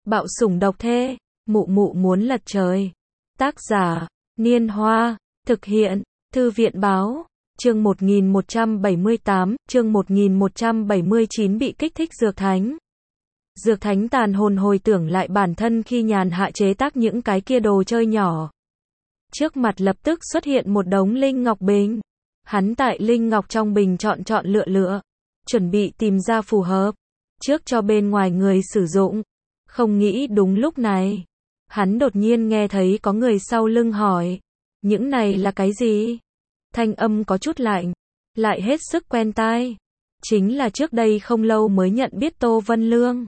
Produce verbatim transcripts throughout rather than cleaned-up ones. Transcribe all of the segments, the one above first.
Bạo sủng độc thê, mụ mụ muốn lật trời. Tác giả, Niên Hoa, thực hiện, Thư viện báo, chương một nghìn một trăm bảy mươi tám, chương một nghìn một trăm bảy mươi chín bị kích thích dược thánh. Dược thánh tàn hồn hồi tưởng lại bản thân khi nhàn hạ chế tác những cái kia đồ chơi nhỏ. Trước mặt lập tức xuất hiện một đống linh ngọc bình. Hắn tại linh ngọc trong bình chọn chọn lựa lựa, chuẩn bị tìm ra phù hợp, trước cho bên ngoài người sử dụng. Không nghĩ đúng lúc này, hắn đột nhiên nghe thấy có người sau lưng hỏi, những này là cái gì? Thanh âm có chút lạnh, lại hết sức quen tai. Chính là trước đây không lâu mới nhận biết Tô Vân Lương.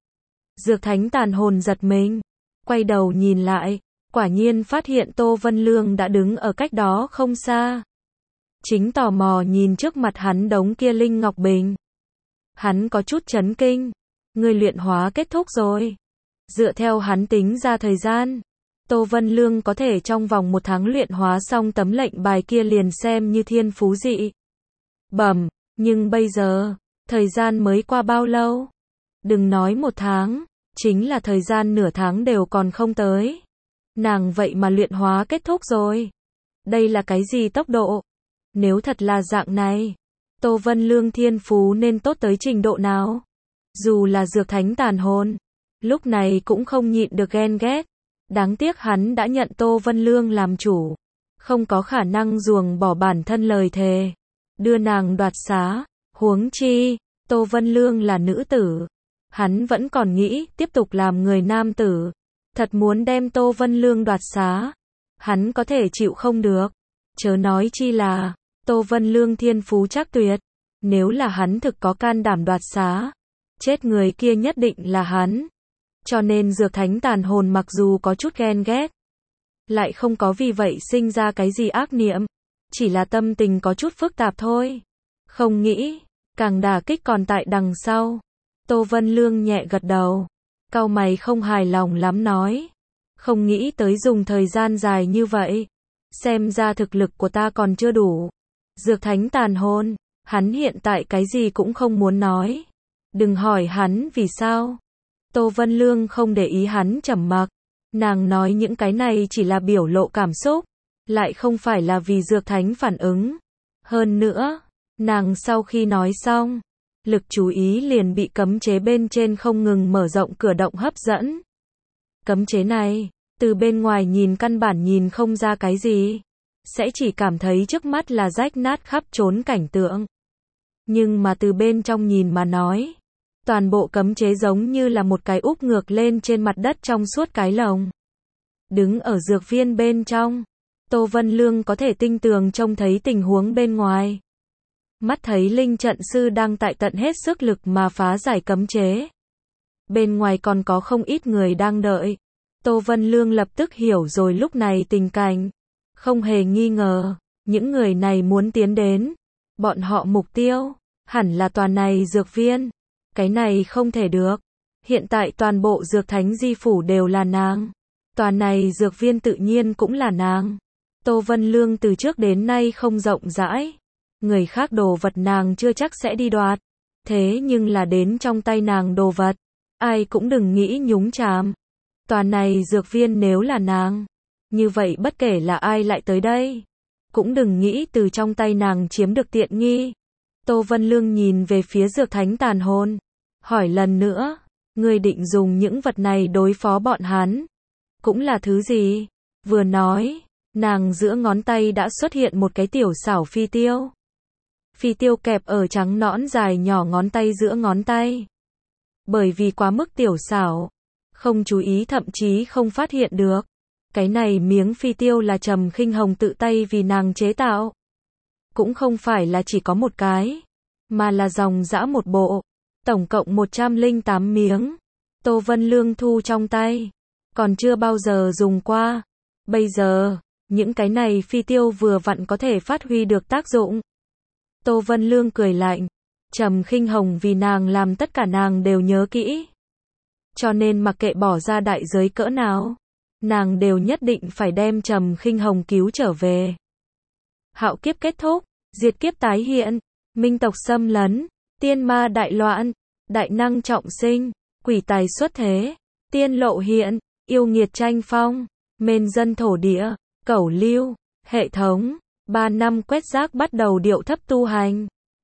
Dược thánh tàn hồn giật mình, quay đầu nhìn lại, quả nhiên phát hiện Tô Vân Lương đã đứng ở cách đó không xa. Chính tò mò nhìn trước mặt hắn đống kia linh ngọc bình. Hắn có chút chấn kinh, người luyện hóa kết thúc rồi. Dựa theo hắn tính ra thời gian, Tô Vân Lương có thể trong vòng một tháng luyện hóa xong tấm lệnh bài kia liền xem như thiên phú dị bẩm, nhưng bây giờ, thời gian mới qua bao lâu? Đừng nói một tháng, chính là thời gian nửa tháng đều còn không tới. Nàng vậy mà luyện hóa kết thúc rồi. Đây là cái gì tốc độ? Nếu thật là dạng này, Tô Vân Lương thiên phú nên tốt tới trình độ nào? Dù là dược thánh tàn hồn, lúc này cũng không nhịn được ghen ghét. Đáng tiếc hắn đã nhận Tô Vân Lương làm chủ, không có khả năng ruồng bỏ bản thân lời thề, đưa nàng đoạt xá. Huống chi, Tô Vân Lương là nữ tử, hắn vẫn còn nghĩ tiếp tục làm người nam tử. Thật muốn đem Tô Vân Lương đoạt xá, hắn có thể chịu không được. Chớ nói chi là, Tô Vân Lương thiên phú chắc tuyệt, nếu là hắn thực có can đảm đoạt xá, chết người kia nhất định là hắn. Cho nên dược thánh tàn hồn mặc dù có chút ghen ghét, lại không có vì vậy sinh ra cái gì ác niệm, chỉ là tâm tình có chút phức tạp thôi. Không nghĩ, càng đả kích còn tại đằng sau. Tô Vân Lương nhẹ gật đầu, cau mày không hài lòng lắm nói, không nghĩ tới dùng thời gian dài như vậy, xem ra thực lực của ta còn chưa đủ. Dược thánh tàn hồn, hắn hiện tại cái gì cũng không muốn nói. Đừng hỏi hắn vì sao. Tô Vân Lương không để ý hắn trầm mặc, nàng nói những cái này chỉ là biểu lộ cảm xúc, lại không phải là vì dược thánh phản ứng. Hơn nữa, nàng sau khi nói xong, lực chú ý liền bị cấm chế bên trên không ngừng mở rộng cửa động hấp dẫn. Cấm chế này, từ bên ngoài nhìn căn bản nhìn không ra cái gì, sẽ chỉ cảm thấy trước mắt là rách nát khắp trốn cảnh tượng. Nhưng mà từ bên trong nhìn mà nói, toàn bộ cấm chế giống như là một cái úp ngược lên trên mặt đất trong suốt cái lồng. Đứng ở dược viên bên trong, Tô Vân Lương có thể tinh tường trông thấy tình huống bên ngoài. Mắt thấy linh trận sư đang tại tận hết sức lực mà phá giải cấm chế. Bên ngoài còn có không ít người đang đợi. Tô Vân Lương lập tức hiểu rồi lúc này tình cảnh. Không hề nghi ngờ, những người này muốn tiến đến. Bọn họ mục tiêu, hẳn là toàn này dược viên. Cái này không thể được. Hiện tại toàn bộ dược thánh di phủ đều là nàng. Toàn này dược viên tự nhiên cũng là nàng. Tô Vân Lương từ trước đến nay không rộng rãi. Người khác đồ vật nàng chưa chắc sẽ đi đoạt. Thế nhưng là đến trong tay nàng đồ vật, ai cũng đừng nghĩ nhúng chàm. Toàn này dược viên nếu là nàng, như vậy bất kể là ai lại tới đây, cũng đừng nghĩ từ trong tay nàng chiếm được tiện nghi. Tô Vân Lương nhìn về phía dược thánh tàn hồn, hỏi lần nữa, ngươi định dùng những vật này đối phó bọn hắn, cũng là thứ gì? Vừa nói, nàng giữa ngón tay đã xuất hiện một cái tiểu xảo phi tiêu. Phi tiêu kẹp ở trắng nõn dài nhỏ ngón tay giữa ngón tay. Bởi vì quá mức tiểu xảo, không chú ý thậm chí không phát hiện được. Cái này miếng phi tiêu là Trầm Khinh Hồng tự tay vì nàng chế tạo. Cũng không phải là chỉ có một cái, mà là dòng dã một bộ. Tổng cộng một trăm lẻ tám miếng. Tô Vân Lương thu trong tay, còn chưa bao giờ dùng qua. Bây giờ, những cái này phi tiêu vừa vặn có thể phát huy được tác dụng. Tô Vân Lương cười lạnh, Trầm Khinh Hồng vì nàng làm tất cả nàng đều nhớ kỹ. Cho nên mặc kệ bỏ ra đại giới cỡ nào, nàng đều nhất định phải đem Trầm Khinh Hồng cứu trở về. Hạo kiếp kết thúc, diệt kiếp tái hiện, minh tộc xâm lấn, tiên ma đại loạn, đại năng trọng sinh, quỷ tài xuất thế, tiên lộ hiện, yêu nghiệt tranh phong, mên dân thổ địa, cẩu lưu, hệ thống, ba năm quét rác bắt đầu điệu thấp tu hành.